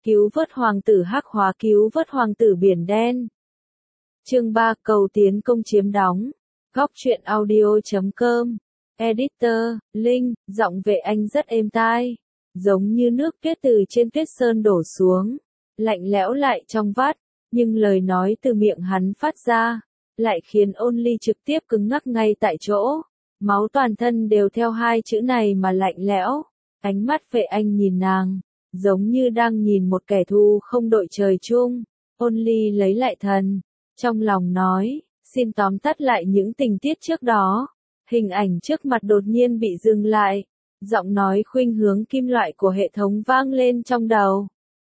Cứu vớt hoàng tử Hắc Hóa, cứu vớt hoàng tử Biển Đen. Chương 3, cầu tiến công chiếm đóng. Góc truyện audio.com. Editor, Linh, giọng Vệ Anh rất êm tai, giống như nước tuyết từ trên tuyết sơn đổ xuống, lạnh lẽo lại trong vắt, nhưng lời nói từ miệng hắn phát ra, lại khiến Ôn Ly trực tiếp cứng ngắc ngay tại chỗ. Máu toàn thân đều theo hai chữ này mà lạnh lẽo. Ánh mắt Vệ Anh nhìn nàng, giống như đang nhìn một kẻ thù không đội trời chung. Ôn Ly lấy lại thần, trong lòng nói, xin tóm tắt lại những tình tiết trước đó. Hình ảnh trước mặt đột nhiên bị dừng lại, giọng nói khuynh hướng kim loại của hệ thống vang lên trong đầu.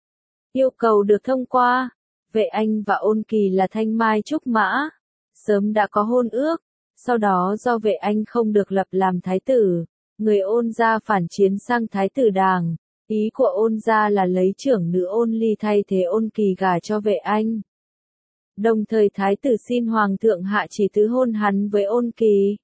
Yêu cầu được thông qua. Vệ Anh và Ôn Kỳ là thanh mai trúc mã, sớm đã có hôn ước, sau đó do Vệ Anh không được lập làm thái tử, người Ôn gia phản chiến sang thái tử đảng, ý của Ôn gia là lấy trưởng nữ Ôn Ly thay thế Ôn Kỳ gả cho Vệ Anh. Đồng thời thái tử xin hoàng thượng hạ chỉ tứ hôn hắn với Ôn Kỳ.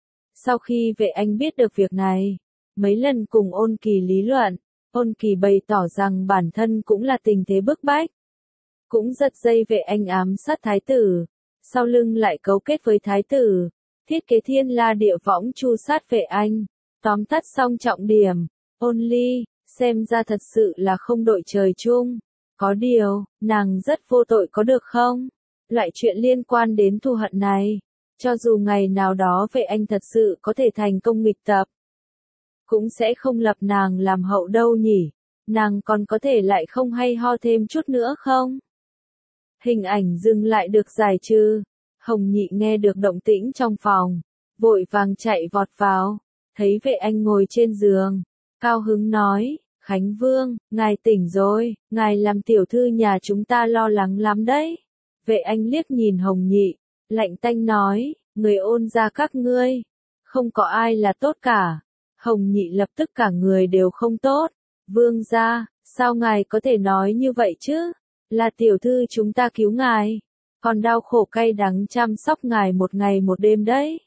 Sau khi Vệ Anh biết được việc này, mấy lần cùng Ôn Kỳ lý luận, Ôn Kỳ bày tỏ rằng bản thân cũng là tình thế bức bách. Cũng giật dây Vệ Anh ám sát thái tử, sau lưng lại cấu kết với thái tử, thiết kế thiên la địa võng tru sát Vệ Anh. Tóm tắt xong trọng điểm, Ôn Ly, xem ra thật sự là không đội trời chung. Có điều, nàng rất vô tội có được không? Loại chuyện liên quan đến thù hận này, cho dù ngày nào đó Vệ Anh thật sự có thể thành công nghịch tập, cũng sẽ không lập nàng làm hậu đâu nhỉ? Nàng còn có thể lại không hay ho thêm chút nữa không? Hình ảnh dừng lại được giải trừ. Hồng Nhị nghe được động tĩnh trong phòng, vội vàng chạy vọt vào, thấy Vệ Anh ngồi trên giường, cao hứng nói, Khánh Vương, ngài tỉnh rồi, ngài làm tiểu thư nhà chúng ta lo lắng lắm đấy. Vệ Anh liếc nhìn Hồng Nhị, lạnh tanh nói, người Ôn gia các ngươi, không có ai là tốt cả. Hồng Nhị lập tức cả người đều không tốt. Vương gia, sao ngài có thể nói như vậy chứ? Là tiểu thư chúng ta cứu ngài, còn đau khổ cay đắng chăm sóc ngài một ngày một đêm đấy.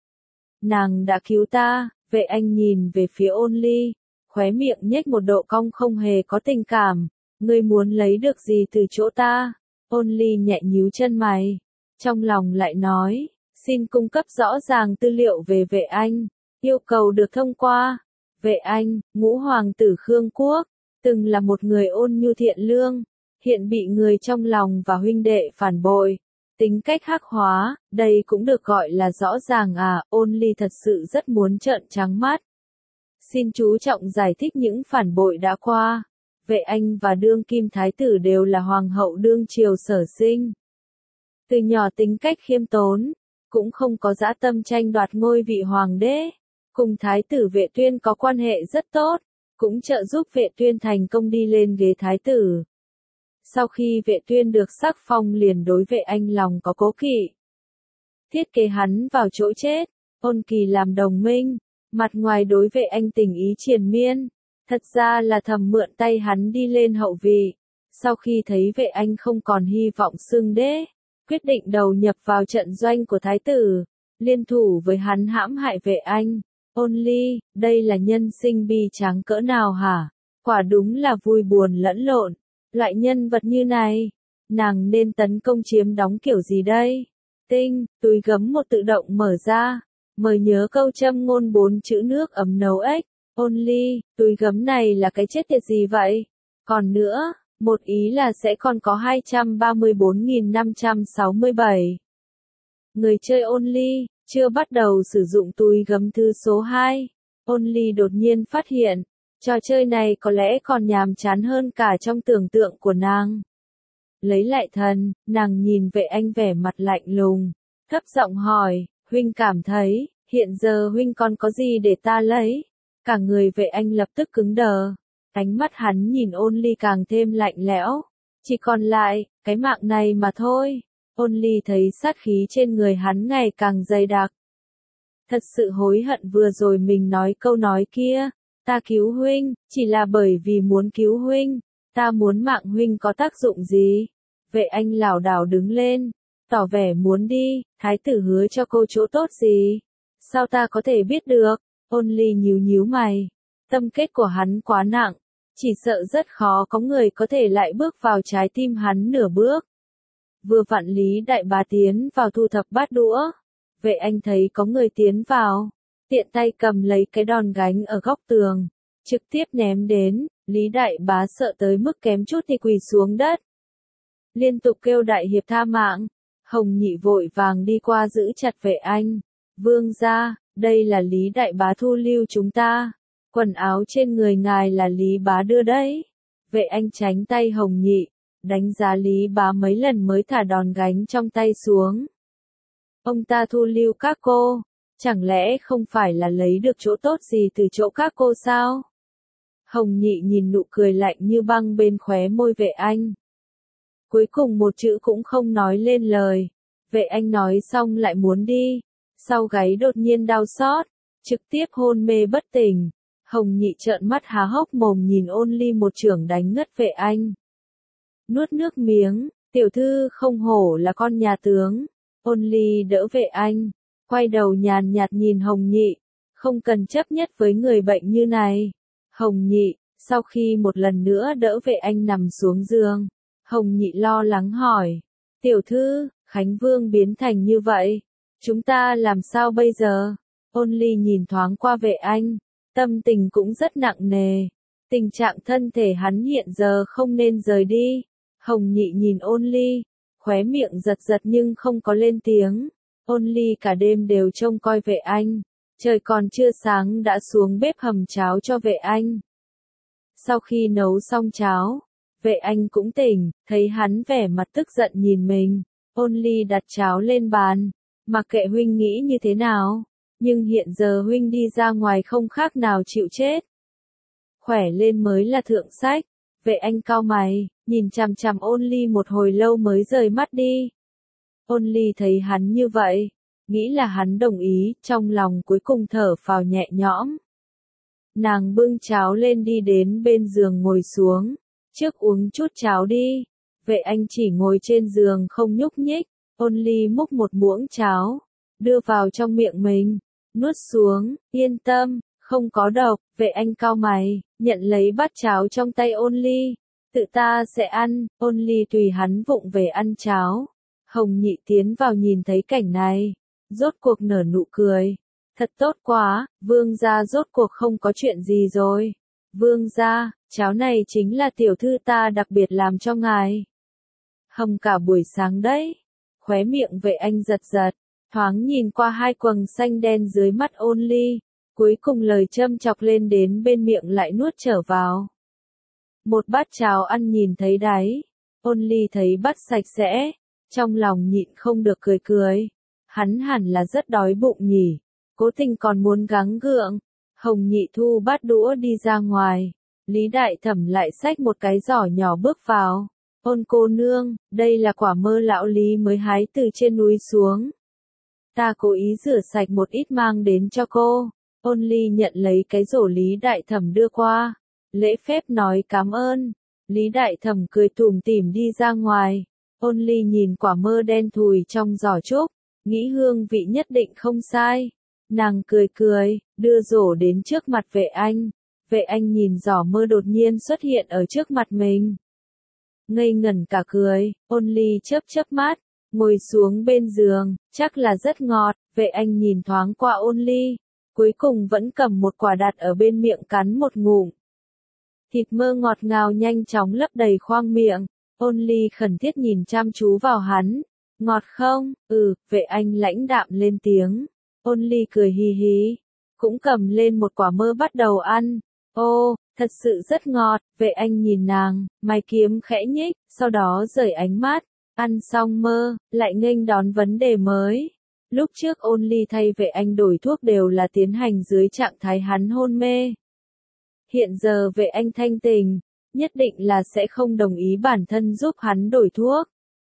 Nàng đã cứu ta. Vệ Anh nhìn về phía Ôn Ly, khóe miệng nhếch một độ cong không hề có tình cảm. Ngươi muốn lấy được gì từ chỗ ta? Ôn Ly nhẹ nhíu chân mày, trong lòng lại nói, xin cung cấp rõ ràng tư liệu về Vệ Anh, yêu cầu được thông qua. Vệ Anh, ngũ hoàng tử Khương Quốc, từng là một người ôn nhu thiện lương, hiện bị người trong lòng và huynh đệ phản bội, tính cách hắc hóa, đây cũng được gọi là rõ ràng à? Ôn Ly thật sự rất muốn trợn trắng mắt. Xin chú trọng giải thích những phản bội đã qua. Vệ Anh và đương kim thái tử đều là hoàng hậu đương triều sở sinh. Từ nhỏ tính cách khiêm tốn, cũng không có dã tâm tranh đoạt ngôi vị hoàng đế. Cùng thái tử Vệ Tuyên có quan hệ rất tốt, cũng trợ giúp Vệ Tuyên thành công đi lên ghế thái tử. Sau khi Vệ Tuyên được sắc phong liền đối Vệ Anh lòng có cố kỵ, thiết kế hắn vào chỗ chết. Ôn Kỳ làm đồng minh, mặt ngoài đối Vệ Anh tình ý triền miên, thật ra là thầm mượn tay hắn đi lên hậu vị. Sau khi thấy Vệ Anh không còn hy vọng xưng đế, quyết định đầu nhập vào trận doanh của thái tử, liên thủ với hắn hãm hại Vệ Anh. Ôn Ly, đây là nhân sinh bi tráng cỡ nào hả? Quả đúng là vui buồn lẫn lộn. Loại nhân vật như này, nàng nên tấn công chiếm đóng kiểu gì đây? Tinh, túi gấm một tự động mở ra, mời nhớ câu châm ngôn 4 chữ nước ấm nấu ếch. Ôn Ly, túi gấm này là cái chết tiệt gì vậy? Còn nữa, một ý là sẽ còn có 234.567 người chơi Ôn Ly, chưa bắt đầu sử dụng túi gấm thư số 2. Ôn Ly đột nhiên phát hiện, trò chơi này có lẽ còn nhàm chán hơn cả trong tưởng tượng của nàng. Lấy lại thần, nàng nhìn Vệ Anh vẻ mặt lạnh lùng, thấp giọng hỏi, huynh cảm thấy, hiện giờ huynh còn có gì để ta lấy? Cả người Vệ Anh lập tức cứng đờ, ánh mắt hắn nhìn Ôn Ly càng thêm lạnh lẽo, chỉ còn lại, cái mạng này mà thôi. Ôn Ly thấy sát khí trên người hắn ngày càng dày đặc. Thật sự hối hận vừa rồi mình nói câu nói kia, ta cứu huynh, chỉ là bởi vì muốn cứu huynh, ta muốn mạng huynh có tác dụng gì? Vệ Anh lảo đảo đứng lên, tỏ vẻ muốn đi, thái tử hứa cho cô chỗ tốt gì? Sao ta có thể biết được? Ôn Ly nhíu nhíu mày, tâm kết của hắn quá nặng, Chỉ sợ rất khó có người có thể lại bước vào trái tim hắn nửa bước. Vừa vặn Lý Đại Bá tiến vào thu thập bát đũa. Vệ Anh thấy có người tiến vào, tiện tay cầm lấy cái đòn gánh ở góc tường, trực tiếp ném đến. Lý Đại Bá sợ tới mức kém chút thì quỳ xuống đất, liên tục kêu đại hiệp tha mạng. Hồng Nhị vội vàng đi qua giữ chặt Vệ Anh. Vương gia, đây là Lý Đại Bá thu lưu chúng ta. Quần áo trên người ngài là Lý Bá đưa đấy. Vệ Anh tránh tay Hồng Nhị, đánh giá Lý Bá mấy lần mới thả đòn gánh trong tay xuống. Ông ta thu lưu các cô, chẳng lẽ không phải là lấy được chỗ tốt gì từ chỗ các cô sao? Hồng Nhị nhìn nụ cười lạnh như băng bên khóe môi Vệ Anh. Cuối cùng một chữ cũng không nói lên lời. Vệ Anh nói xong lại muốn đi, sau gáy đột nhiên đau xót, trực tiếp hôn mê bất tỉnh. Hồng Nhị trợn mắt há hốc mồm nhìn Ôn Ly một chưởng đánh ngất Vệ Anh. Nuốt nước miếng, tiểu thư không hổ là con nhà tướng. Ôn Ly đỡ Vệ Anh, quay đầu nhàn nhạt nhìn Hồng Nhị, không cần chấp nhất với người bệnh như này. Hồng Nhị, sau khi một lần nữa đỡ Vệ Anh nằm xuống giường, Hồng Nhị lo lắng hỏi, tiểu thư, Khánh Vương biến thành như vậy, chúng ta làm sao bây giờ? Ôn Ly nhìn thoáng qua Vệ Anh, tâm tình cũng rất nặng nề, tình trạng thân thể hắn hiện giờ không nên rời đi. Hồng Nhị nhìn Ôn Ly, khóe miệng giật giật nhưng không có lên tiếng. Ôn Ly cả đêm đều trông coi Vệ Anh, trời còn chưa sáng đã xuống bếp hầm cháo cho Vệ Anh. Sau khi nấu xong cháo, Vệ Anh cũng tỉnh, thấy hắn vẻ mặt tức giận nhìn mình. Ôn Ly đặt cháo lên bàn, mặc kệ huynh nghĩ như thế nào, nhưng hiện giờ huynh đi ra ngoài không khác nào chịu chết. Khỏe lên mới là thượng sách. Vệ Anh cau mày, nhìn chằm chằm Ôn Ly một hồi lâu mới rời mắt đi. Ôn Ly thấy hắn như vậy, nghĩ là hắn đồng ý, trong lòng cuối cùng thở phào nhẹ nhõm. Nàng bưng cháo lên đi đến bên giường ngồi xuống, trước uống chút cháo đi. Vệ Anh chỉ ngồi trên giường không nhúc nhích. Ôn Ly múc một muỗng cháo, đưa vào trong miệng mình, nuốt xuống, yên tâm, không có độc. Vệ Anh cau mày, nhận lấy bát cháo trong tay Ôn Ly, tự ta sẽ ăn. Ôn Ly tùy hắn vụng về ăn cháo. Hồng Nhị tiến vào nhìn thấy cảnh này, rốt cuộc nở nụ cười, thật tốt quá, vương gia rốt cuộc không có chuyện gì rồi. Vương gia, cháo này chính là tiểu thư ta đặc biệt làm cho ngài. Hầm cả buổi sáng đấy. Khóe miệng Vệ Anh giật giật, thoáng nhìn qua hai quầng xanh đen dưới mắt Ôn Ly, cuối cùng lời châm chọc lên đến bên miệng lại nuốt trở vào. Một bát cháo ăn nhìn thấy đáy, Ôn Ly thấy bát sạch sẽ, trong lòng nhịn không được cười cười. Hắn hẳn là rất đói bụng nhỉ, cố tình còn muốn gắng gượng. Hồng Nhị thu bát đũa đi ra ngoài, Lý Đại Thẩm lại xách một cái giỏ nhỏ bước vào. Ôn cô nương, đây là quả mơ lão Lý mới hái từ trên núi xuống. Ta cố ý rửa sạch một ít mang đến cho cô. Ôn Ly nhận lấy cái rổ Lý Đại Thẩm đưa qua, lễ phép nói cảm ơn. Lý Đại Thẩm cười tủm tỉm đi ra ngoài. Ôn Ly nhìn quả mơ đen thùi trong giỏ trúc, nghĩ hương vị nhất định không sai. Nàng cười cười, đưa rổ đến trước mặt Vệ Anh. Vệ Anh nhìn giỏ mơ đột nhiên xuất hiện ở trước mặt mình, ngây ngẩn cả cười. Ôn Ly chớp chớp mắt, ngồi xuống bên giường, chắc là rất ngọt. Vệ Anh nhìn thoáng qua Ôn Ly, cuối cùng vẫn cầm một quả đặt ở bên miệng cắn một ngụm. Thịt mơ ngọt ngào nhanh chóng lấp đầy khoang miệng. Ôn Ly khẩn thiết nhìn chăm chú vào hắn. Ngọt không? Vệ Anh lãnh đạm lên tiếng. Ôn Ly cười hì hì, cũng cầm lên một quả mơ bắt đầu ăn. Ô, thật sự rất ngọt. Vệ Anh nhìn nàng, mày kiếm khẽ nhích, sau đó rời ánh mắt. Ăn xong mơ, lại nghênh đón vấn đề mới. Lúc trước Ôn Ly thay Vệ Anh đổi thuốc đều là tiến hành dưới trạng thái hắn hôn mê. Hiện giờ Vệ Anh thanh tình, nhất định là sẽ không đồng ý bản thân giúp hắn đổi thuốc.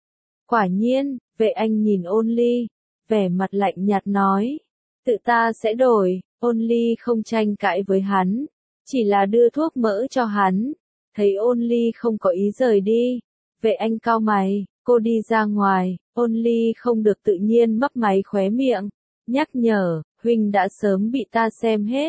Quả nhiên, Vệ Anh nhìn Ôn Ly, vẻ mặt lạnh nhạt nói, tự ta sẽ đổi. Ôn Ly không tranh cãi với hắn, chỉ là đưa thuốc mỡ cho hắn. Thấy Ôn Ly không có ý rời đi, Vệ Anh cau mày, cô đi ra ngoài. Ôn Ly không được tự nhiên mấp máy khóe miệng, nhắc nhở, huynh đã sớm bị ta xem hết.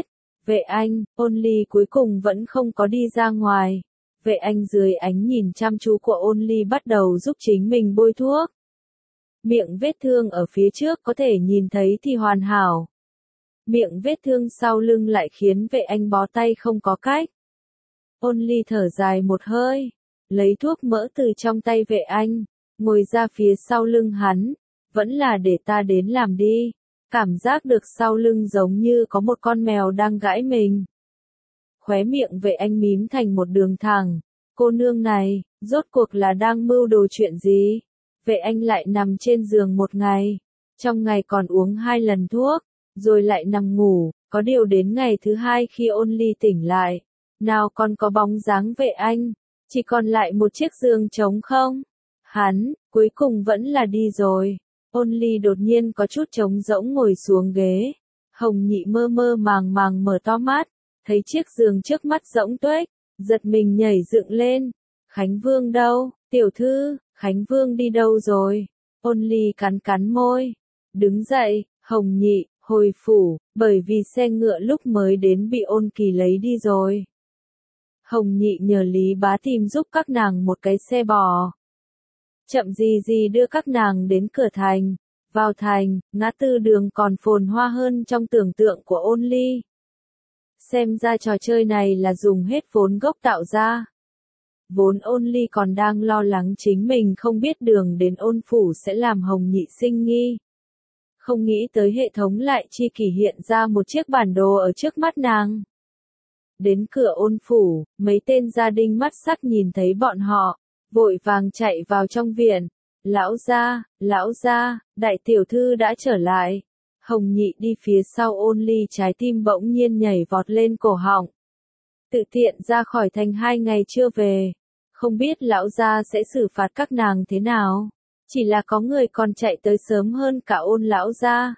Vệ Anh, Only cuối cùng vẫn không có đi ra ngoài. Vệ Anh dưới ánh nhìn chăm chú của Only bắt đầu giúp chính mình bôi thuốc. Miệng vết thương ở phía trước có thể nhìn thấy thì hoàn hảo. Miệng vết thương sau lưng lại khiến Vệ Anh bó tay không có cách. Only thở dài một hơi, lấy thuốc mỡ từ trong tay Vệ Anh, ngồi ra phía sau lưng hắn. Vẫn là để ta đến làm đi. Cảm giác được sau lưng giống như có một con mèo đang gãi mình. Khóe miệng Vệ Anh mím thành một đường thẳng. Cô nương này, rốt cuộc là đang mưu đồ chuyện gì? Vệ Anh lại nằm trên giường một ngày. Trong ngày còn uống 2 lần thuốc, rồi lại nằm ngủ. Có điều đến ngày thứ 2 khi Only tỉnh lại, nào còn có bóng dáng Vệ Anh, chỉ còn lại một chiếc giường trống không. Hắn, cuối cùng vẫn là đi rồi. Only đột nhiên có chút trống rỗng ngồi xuống ghế. Hồng Nhị mơ mơ màng màng mở to mắt, thấy chiếc giường trước mắt rỗng tuếch, giật mình nhảy dựng lên. Khánh Vương đâu? Tiểu thư, Khánh Vương đi đâu rồi? Only cắn cắn môi. Đứng dậy, Hồng Nhị, hồi phủ, bởi vì xe ngựa lúc mới đến bị Ôn Kỳ lấy đi rồi. Hồng Nhị nhờ Lý Bá tìm giúp các nàng một cái xe bò. Chậm gì gì đưa các nàng đến cửa thành. Vào thành, ngã tư đường còn phồn hoa hơn trong tưởng tượng của Only. Xem ra trò chơi này là dùng hết vốn gốc tạo ra. Vốn Only còn đang lo lắng chính mình không biết đường đến Ôn phủ sẽ làm Hồng Nhị sinh nghi. Không nghĩ tới hệ thống lại chi kỷ hiện ra một chiếc bản đồ ở trước mắt nàng. Đến cửa Ôn phủ, mấy tên gia đình mắt sắc nhìn thấy bọn họ, vội vàng chạy vào trong viện. Lão gia, đại tiểu thư đã trở lại. Hồng Nhị đi phía sau Only, trái tim bỗng nhiên nhảy vọt lên cổ họng. Tự tiện ra khỏi thành 2 ngày chưa về. Không biết lão gia sẽ xử phạt các nàng thế nào. Chỉ là có người còn chạy tới sớm hơn cả Ôn lão gia.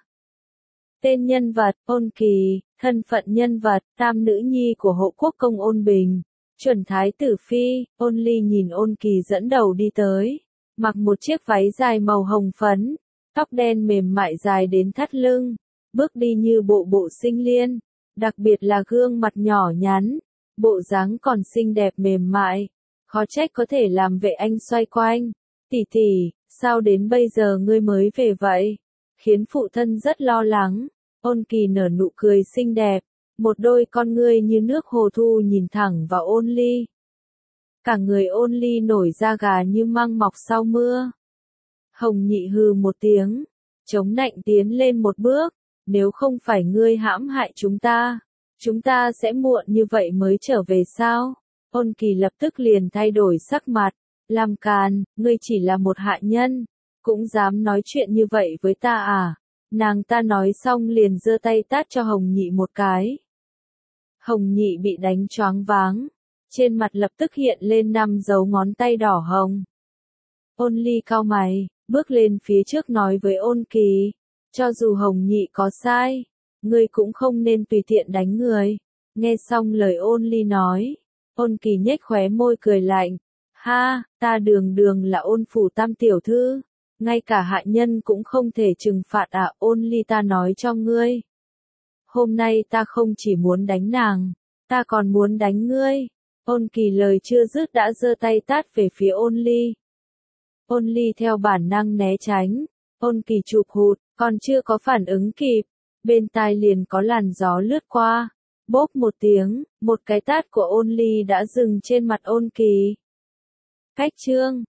Tên nhân vật, Ôn Kỳ, thân phận nhân vật, tam nữ nhi của hộ quốc công Ôn Bình. Chuẩn thái tử phi. Only nhìn Ôn Kỳ dẫn đầu đi tới. Mặc một chiếc váy dài màu hồng phấn. Tóc đen mềm mại dài đến thắt lưng. Bước đi như bộ bộ sinh liên. Đặc biệt là gương mặt nhỏ nhắn. Bộ dáng còn xinh đẹp mềm mại. Khó trách có thể làm Vệ Anh xoay quanh. Tỷ tỷ, sao đến bây giờ ngươi mới về vậy? Khiến phụ thân rất lo lắng. Ôn Kỳ nở nụ cười xinh đẹp. Một đôi con ngươi như nước hồ thu nhìn thẳng vào Only. Cả người Only nổi da gà như măng mọc sau mưa. Hồng Nhị hừ một tiếng, chống nạnh tiến lên một bước. Nếu không phải ngươi hãm hại chúng ta sẽ muộn như vậy mới trở về sao? Ôn Kỳ lập tức liền thay đổi sắc mặt. Làm càn, ngươi chỉ là một hạ nhân, cũng dám nói chuyện như vậy với ta à? Nàng ta nói xong liền giơ tay tát cho Hồng Nhị một cái. Hồng Nhị bị đánh choáng váng, trên mặt lập tức hiện lên 5 dấu ngón tay đỏ hồng. Only cau mày, bước lên phía trước nói với Ôn Kỳ, cho dù Hồng Nhị có sai, ngươi cũng không nên tùy tiện đánh người. Nghe xong lời Only nói, Ôn Kỳ nhếch khóe môi cười lạnh, ha, ta đường đường là Ôn phủ tam tiểu thư, ngay cả hạ nhân cũng không thể trừng phạt à? Only, ta nói cho ngươi, hôm nay ta không chỉ muốn đánh nàng, ta còn muốn đánh ngươi. Ôn Kỳ lời chưa dứt đã giơ tay tát về phía Only. Only theo bản năng né tránh. Ôn Kỳ chụp hụt, còn chưa có phản ứng kịp, bên tai liền có làn gió lướt qua. Bốp một tiếng, một cái tát của Only đã dừng trên mặt Ôn Kỳ. Cách chương